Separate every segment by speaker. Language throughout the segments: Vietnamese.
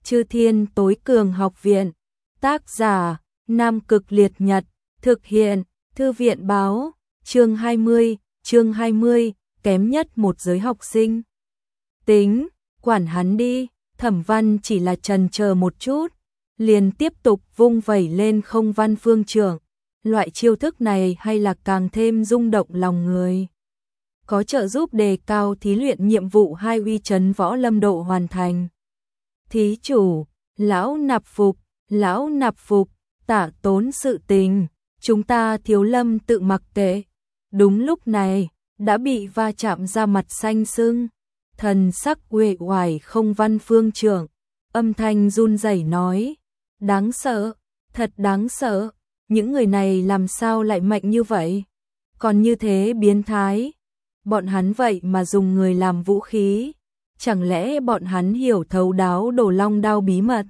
Speaker 1: Chư Thiên Tối Cường Học Viện. Tác giả: Nam Cực Liệt Nhật. Thực hiện: Thư viện báo. Chương 20, kém nhất một giới học sinh. Tính, quản hắn đi. Thẩm Văn chỉ là chần chờ một chút, liền tiếp tục vung vẩy lên Không Văn Phương Trưởng. Loại chiêu thức này hay là càng thêm rung động lòng người. Có trợ giúp đề cao thí luyện nhiệm vụ 2 uy chấn võ lâm độ hoàn thành. Thí chủ, lão nạp phục, tả tốn sự tình, chúng ta Thiếu Lâm tự mặc kệ. Đúng lúc này, đã bị va chạm ra mặt xanh sưng, thần sắc uể oải Không Văn Phương Trưởng, âm thanh run rẩy nói, đáng sợ, thật đáng sợ, những người này làm sao lại mạnh như vậy, còn như thế biến thái, bọn hắn vậy mà dùng người làm vũ khí, chẳng lẽ bọn hắn hiểu thấu đáo Đồ Long đao bí mật?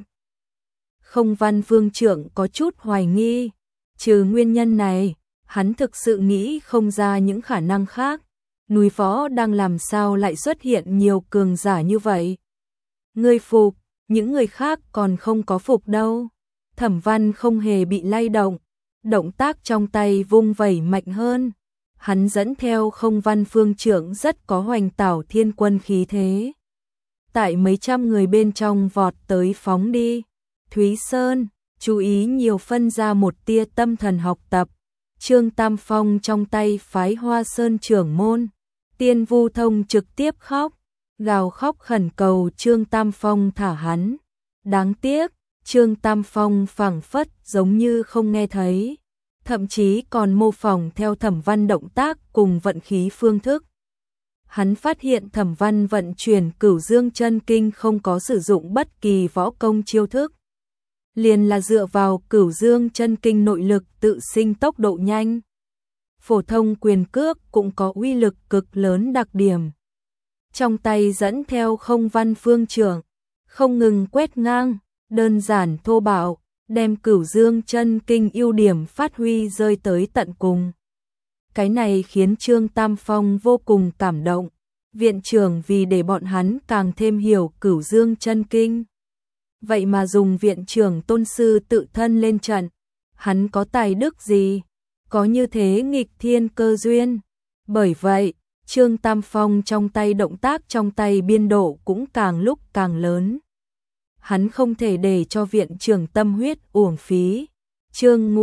Speaker 1: Không Văn Phương Trưởng có chút hoài nghi, trừ nguyên nhân này, hắn thực sự nghĩ không ra những khả năng khác. Núi Võ đang làm sao lại xuất hiện nhiều cường giả như vậy? Ngươi phục, những người khác còn không có phục đâu. Thẩm Văn không hề bị lay động, động tác trong tay vung vẩy mạnh hơn. Hắn dẫn theo Không Văn Phương Trưởng rất có hoành tảo thiên quân khí thế. Tại mấy trăm người bên trong vọt tới phóng đi. Thúy Sơn, chú ý nhiều phân ra một tia tâm thần học tập. Trương Tam Phong trong tay phái Hoa Sơn trưởng môn. Tiên Vu Thông trực tiếp khóc, gào khóc khẩn cầu Trương Tam Phong thả hắn. Đáng tiếc, Trương Tam Phong phảng phất giống như không nghe thấy, thậm chí còn mô phỏng theo Thẩm Văn động tác cùng vận khí phương thức. Hắn phát hiện Thẩm Văn vận chuyển Cửu Dương Chân Kinh không có sử dụng bất kỳ võ công chiêu thức, liền là dựa vào Cửu Dương Chân Kinh nội lực tự sinh tốc độ nhanh. Phổ thông quyền cước cũng có uy lực cực lớn đặc điểm. Trong tay dẫn theo Không Văn Phương Trưởng, không ngừng quét ngang, đơn giản thô bạo, đem Cửu Dương Chân Kinh ưu điểm phát huy rơi tới tận cùng. Cái này khiến Trương Tam Phong vô cùng cảm động. Viện trưởng vì để bọn hắn càng thêm hiểu Cửu Dương Chân Kinh, vậy mà dùng viện trưởng tôn sư tự thân lên trận, hắn có tài đức gì? Có như thế nghịch thiên cơ duyên. Bởi vậy, Trương Tam Phong trong tay động tác trong tay biên độ cũng càng lúc càng lớn. Hắn không thể để cho viện trưởng tâm huyết uổng phí. Trương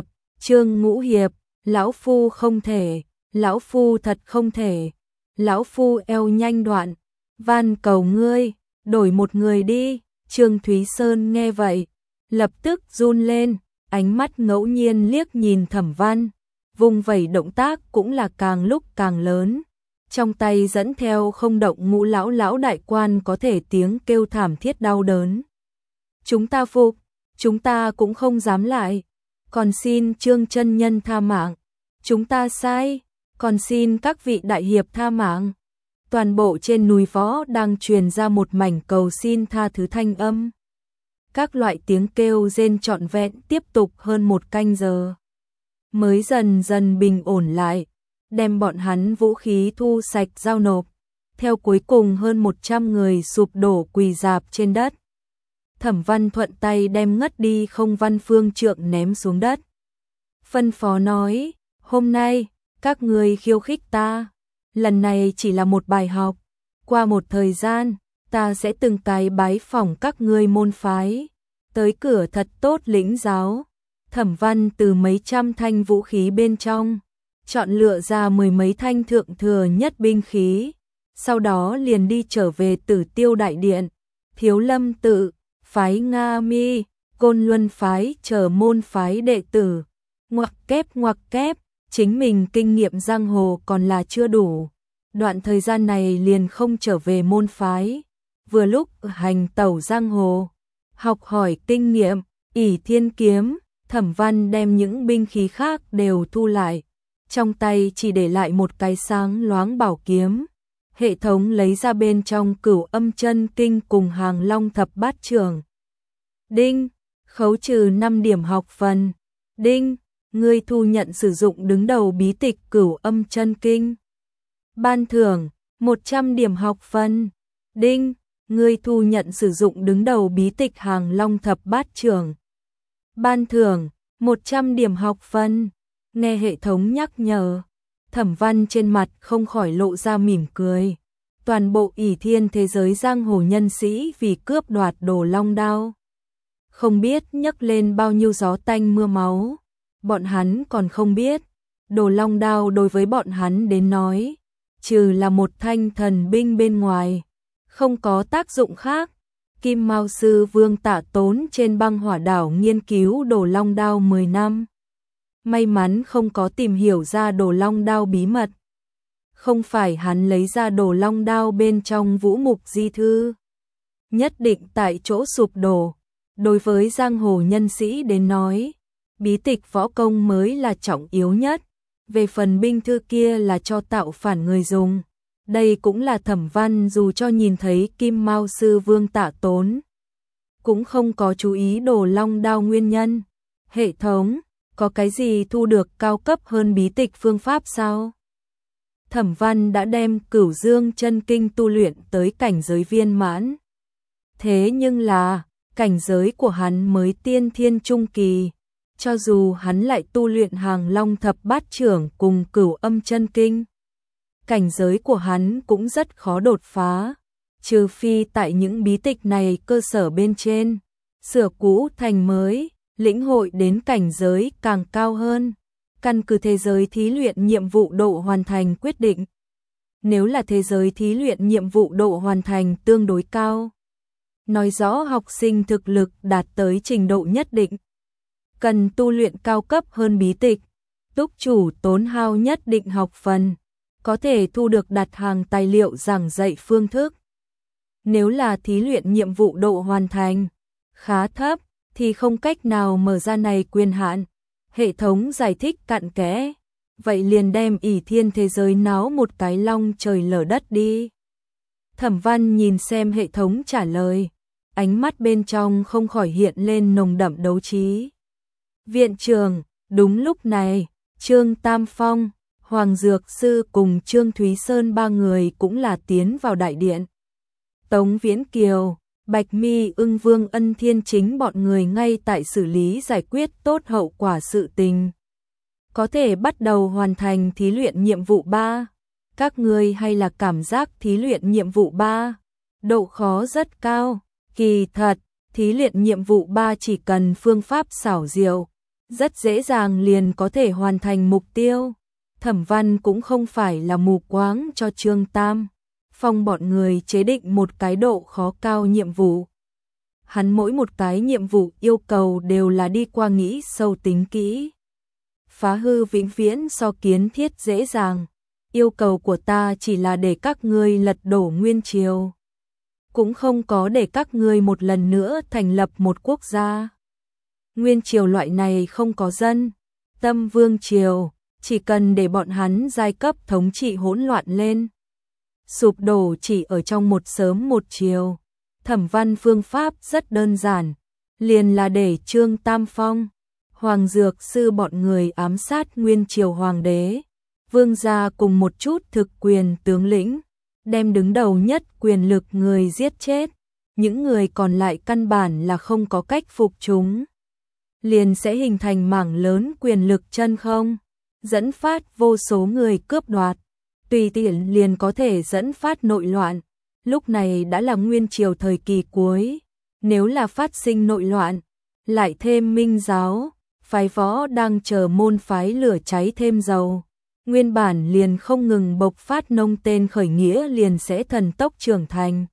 Speaker 1: Ngũ Hiệp, lão phu không thể, lão phu thật không thể, lão phu eo nhanh đoạn, van cầu ngươi, đổi một người đi. Trương Thúy Sơn nghe vậy, lập tức run lên, ánh mắt ngẫu nhiên liếc nhìn Thẩm Văn, vung vẩy động tác cũng là càng lúc càng lớn. Trong tay dẫn theo Không Động Ngũ lão đại quan có thể tiếng kêu thảm thiết đau đớn. Chúng ta phục, chúng ta cũng không dám lại, còn xin Trương chân nhân tha mạng, chúng ta sai, còn xin các vị đại hiệp tha mạng. Toàn bộ trên núi Võ đang truyền ra một mảnh cầu xin tha thứ thanh âm. Các loại tiếng kêu rên trọn vẹn tiếp tục hơn một canh giờ, mới dần dần bình ổn lại, đem bọn hắn vũ khí thu sạch giao nộp, theo cuối cùng hơn 100 người sụp đổ quỳ rạp trên đất. Thẩm Văn thuận tay đem ngất đi Không Văn Phương Trưởng ném xuống đất. Phân phó nói, hôm nay, các người khiêu khích ta, lần này chỉ là một bài học, qua một thời gian, ta sẽ từng cái bái phỏng các ngươi môn phái, tới cửa thật tốt lĩnh giáo. Thẩm Văn từ mấy trăm thanh vũ khí bên trong, chọn lựa ra 10 mấy thanh thượng thừa nhất binh khí, sau đó liền đi trở về Tử Tiêu Đại Điện, Thiếu Lâm tự, phái Nga Mi, Côn Luân phái chờ môn phái đệ tử, ngoặc kép, chính mình kinh nghiệm giang hồ còn là chưa đủ. Đoạn thời gian này liền không trở về môn phái, vừa lúc hành tẩu giang hồ, học hỏi kinh nghiệm, ỷ thiên kiếm. Thẩm Văn đem những binh khí khác đều thu lại, trong tay chỉ để lại một cái sáng loáng bảo kiếm. Hệ thống lấy ra bên trong Cửu Âm Chân Kinh cùng Hàng Long Thập Bát Trưởng. Đinh, khấu trừ 5 điểm học phần. Đinh, ngươi thu nhận sử dụng đứng đầu bí tịch Cửu Âm Chân Kinh. Ban thưởng 100 điểm học phần. Đinh, ngươi thu nhận sử dụng đứng đầu bí tịch Hàng Long thập bát trưởng. Ban thưởng 100 điểm học phân. Nghe hệ thống nhắc nhở, Thẩm Văn trên mặt không khỏi lộ ra mỉm cười. Toàn bộ ỷ thiên thế giới giang hồ nhân sĩ vì cướp đoạt Đồ Long Đao, không biết nhấc lên bao nhiêu gió tanh mưa máu. Bọn hắn còn không biết, Đồ Long Đao đối với bọn hắn đến nói, trừ là một thanh thần binh bên ngoài, không có tác dụng khác. Kim Mao sư Vương Tạ Tốn trên băng hỏa đảo nghiên cứu Đồ Long Đao 10 năm. May mắn không có tìm hiểu ra Đồ Long Đao bí mật. Không phải hắn lấy ra Đồ Long Đao bên trong vũ mục di thư, nhất định tại chỗ sụp đổ. Đối với giang hồ nhân sĩ đến nói, bí tịch võ công mới là trọng yếu nhất. Về phần binh thư kia là cho tạo phản người dùng. Đây cũng là Thẩm Văn dù cho nhìn thấy Kim Mao sư Vương Tạ Tốn, cũng không có chú ý Đồ Long Đao nguyên nhân. Hệ thống, có cái gì thu được cao cấp hơn bí tịch phương pháp sao? Thẩm Văn đã đem Cửu Dương chân kinh tu luyện tới cảnh giới viên mãn. Thế nhưng là, cảnh giới của hắn mới tiên thiên trung kỳ. Cho dù hắn lại tu luyện Hàng Long thập bát trưởng cùng Cửu Âm chân kinh, cảnh giới của hắn cũng rất khó đột phá. Trừ phi tại những bí tịch này cơ sở bên trên, sửa cũ thành mới, lĩnh hội đến cảnh giới càng cao hơn. Căn cứ thế giới thí luyện nhiệm vụ độ hoàn thành quyết định. Nếu là thế giới thí luyện nhiệm vụ độ hoàn thành tương đối cao, nói rõ học sinh thực lực đạt tới trình độ nhất định, cần tu luyện cao cấp hơn bí tịch, túc chủ tốn hao nhất định học phần, có thể thu được đặt hàng tài liệu giảng dạy phương thức. Nếu là thí luyện nhiệm vụ độ hoàn thành khá thấp, thì không cách nào mở ra này quyền hạn. Hệ thống giải thích cặn kẽ, vậy liền đem ỷ thiên thế giới náo một cái long trời lở đất đi. Thẩm Văn nhìn xem hệ thống trả lời, ánh mắt bên trong không khỏi hiện lên nồng đậm đấu trí. Viện trường, đúng lúc này, Trương Tam Phong, Hoàng Dược Sư cùng Trương Thúy Sơn ba người cũng là tiến vào đại điện. Tống Viễn Kiều, Bạch Mi Ưng Vương Ân Thiên chính bọn người ngay tại xử lý giải quyết tốt hậu quả sự tình. Có thể bắt đầu hoàn thành thí luyện nhiệm vụ 3. Các ngươi hay là cảm giác thí luyện nhiệm vụ 3 độ khó rất cao. Kỳ thật, thí luyện nhiệm vụ 3 chỉ cần phương pháp xảo diệu, rất dễ dàng liền có thể hoàn thành mục tiêu. Thẩm Văn cũng không phải là mù quáng cho Trương Tam Phong bọn người chế định một cái độ khó cao nhiệm vụ. Hắn mỗi một cái nhiệm vụ yêu cầu đều là đi qua nghĩ sâu tính kỹ. Phá hư vĩnh viễn so kiến thiết dễ dàng. Yêu cầu của ta chỉ là để các ngươi lật đổ Nguyên Triều, cũng không có để các ngươi một lần nữa thành lập một quốc gia. Nguyên Triều loại này không có dân, tâm vương triều, chỉ cần để bọn hắn giai cấp thống trị hỗn loạn lên, sụp đổ chỉ ở trong một sớm một chiều. Thẩm Văn phương pháp rất đơn giản, liền là để Trương Tam Phong, Hoàng Dược Sư bọn người ám sát Nguyên Triều Hoàng đế, vương gia cùng một chút thực quyền tướng lĩnh, đem đứng đầu nhất quyền lực người giết chết. Những người còn lại căn bản là không có cách phục chúng, liền sẽ hình thành mảng lớn quyền lực chân không, dẫn phát vô số người cướp đoạt, tùy tiện liền có thể dẫn phát nội loạn. Lúc này đã là Nguyên Triều thời kỳ cuối, nếu là phát sinh nội loạn, lại thêm Minh giáo, phái võ đang chờ môn phái lửa cháy thêm dầu, nguyên bản liền không ngừng bộc phát nông tên khởi nghĩa liền sẽ thần tốc trưởng thành.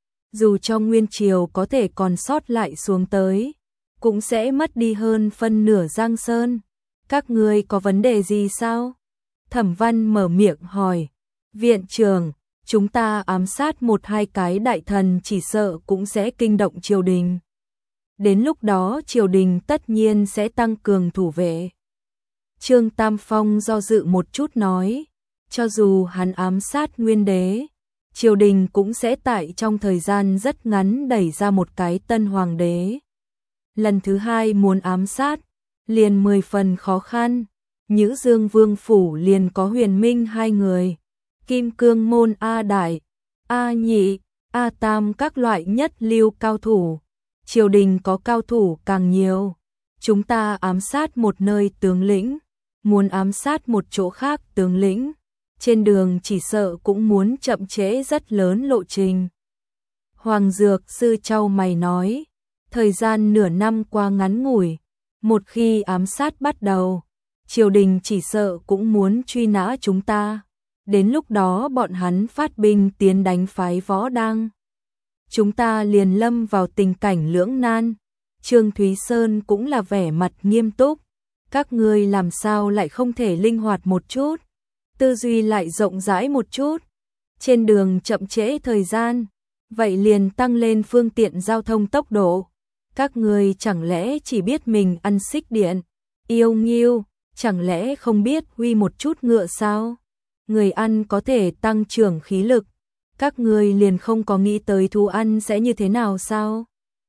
Speaker 1: Dù cho Nguyên Triều có thể còn sót lại xuống tới, cũng sẽ mất đi hơn phân nửa Giang Sơn. Các ngươi có vấn đề gì sao? Thẩm Văn mở miệng hỏi. Viện trưởng, chúng ta ám sát một hai cái đại thần chỉ sợ cũng sẽ kinh động triều đình. Đến lúc đó triều đình tất nhiên sẽ tăng cường thủ vệ. Trương Tam Phong do dự một chút nói, cho dù hắn ám sát Nguyên đế, triều đình cũng sẽ tại trong thời gian rất ngắn đẩy ra một cái tân hoàng đế. Lần thứ hai muốn ám sát, liền 10 phần khó khăn. Nhữ Dương Vương phủ liền có Huyền Minh hai người, Kim Cương môn A Đại, A Nhị, A Tam các loại nhất lưu cao thủ. Triều đình có cao thủ càng nhiều. Chúng ta ám sát một nơi tướng lĩnh, muốn ám sát một chỗ khác tướng lĩnh. Trên đường chỉ sợ cũng muốn chậm trễ rất lớn lộ trình. Hoàng Dược Sư chau mày nói, thời gian nửa năm qua ngắn ngủi, một khi ám sát bắt đầu, triều đình chỉ sợ cũng muốn truy nã chúng ta. Đến lúc đó bọn hắn phát binh tiến đánh phái Võ Đăng. Chúng ta liền lâm vào tình cảnh lưỡng nan. Trương Thúy Sơn cũng là vẻ mặt nghiêm túc. Các ngươi làm sao lại không thể linh hoạt một chút, tư duy lại rộng rãi một chút. Trên đường chậm trễ thời gian, vậy liền tăng lên phương tiện giao thông tốc độ. Các ngươi chẳng lẽ chỉ biết mình ăn xích điện, yêu nghiêu, chẳng lẽ không biết huy một chút ngựa sao? Người ăn có thể tăng trưởng khí lực, các ngươi liền không có nghĩ tới thú ăn sẽ như thế nào sao?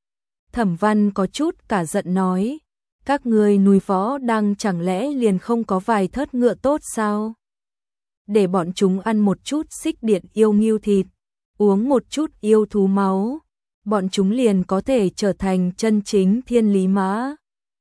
Speaker 1: Thẩm Văn có chút cả giận nói, các ngươi núi Võ Đăng chẳng lẽ liền không có vài thớt ngựa tốt sao? Để bọn chúng ăn một chút xích điện yêu nghiêu thịt, uống một chút yêu thú máu, bọn chúng liền có thể trở thành chân chính thiên lý mã.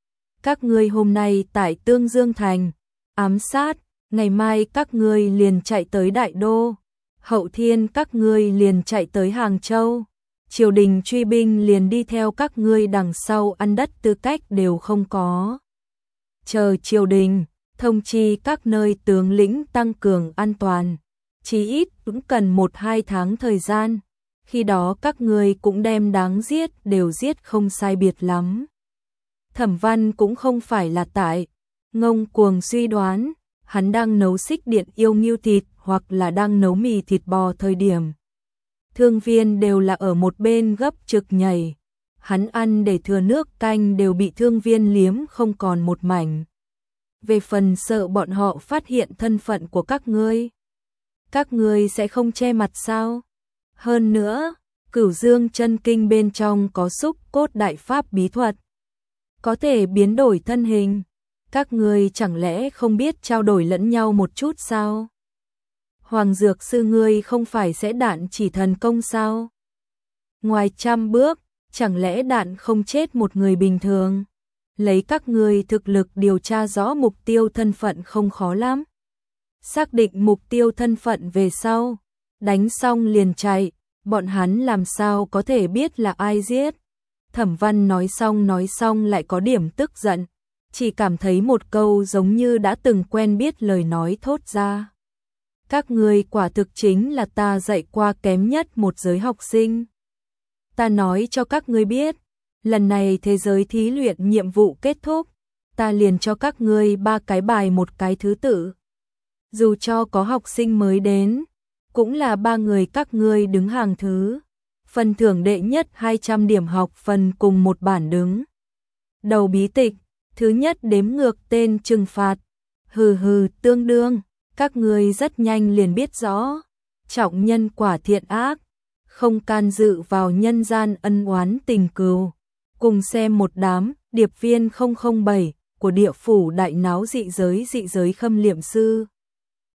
Speaker 1: Các ngươi hôm nay tại Tương Dương Thành ám sát, ngày mai các ngươi liền chạy tới Đại Đô, hậu thiên các ngươi liền chạy tới Hàng Châu. Triều đình truy binh liền đi theo các ngươi đằng sau, ăn đất tư cách đều không có. Chờ triều đình thông chi các nơi tướng lĩnh tăng cường an toàn, chí ít cũng cần 1-2 tháng thời gian. Khi đó các ngươi cũng đem đáng giết đều giết không sai biệt lắm. Thẩm Văn cũng không phải là tại ngông cuồng suy đoán, hắn đang nấu xích điện yêu nghiêu thịt hoặc là đang nấu mì thịt bò thời điểm. Thương viên đều là ở một bên gấp trực nhảy, hắn ăn để thừa nước canh đều bị thương viên liếm không còn một mảnh. Về phần sợ bọn họ phát hiện thân phận của các ngươi sẽ không che mặt sao? Hơn nữa, Cửu Dương chân kinh bên trong có xúc cốt đại pháp bí thuật, có thể biến đổi thân hình, các ngươi chẳng lẽ không biết trao đổi lẫn nhau một chút sao? Hoàng Dược Sư ngươi không phải sẽ đạn chỉ thần công sao? Ngoài 100 bước, chẳng lẽ đạn không chết một người bình thường? Lấy các ngươi thực lực điều tra rõ mục tiêu thân phận không khó lắm. Xác định mục tiêu thân phận về sau, đánh xong liền chạy, bọn hắn làm sao có thể biết là ai giết? Thẩm Văn nói xong lại có điểm tức giận, chỉ cảm thấy một câu giống như đã từng quen biết lời nói thốt ra. Các ngươi quả thực chính là ta dạy qua kém nhất một giới học sinh. Ta nói cho các ngươi biết, lần này thế giới thí luyện nhiệm vụ kết thúc, ta liền cho các ngươi 3 cái bài một cái thứ tự. Dù cho có học sinh mới đến, cũng là 3 người các ngươi đứng hàng thứ. Phần thưởng đệ nhất 200 điểm học phần cùng một bản đứng đầu bí tịch, thứ nhất đếm ngược tên trừng phạt. Tương đương, các ngươi rất nhanh liền biết rõ, trọng nhân quả thiện ác, không can dự vào nhân gian ân oán tình cừu. Cùng xem một đám điệp viên 007 của địa phủ đại náo dị giới Khâm Liệm Sư.